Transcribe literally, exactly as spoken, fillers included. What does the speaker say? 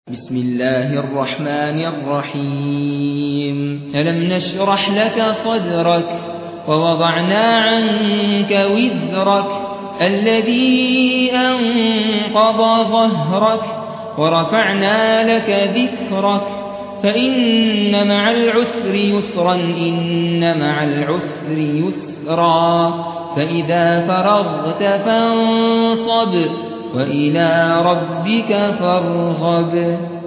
بسم الله الرحمن الرحيم ألم نشرح لك صدرك ووضعنا عنك وزرك الذي أنقض ظهرك ورفعنا لك ذكرك فإن مع العسر يسرا إن مع العسر يسرا فإذا فرغت فانصب وإلى ربك فارغب.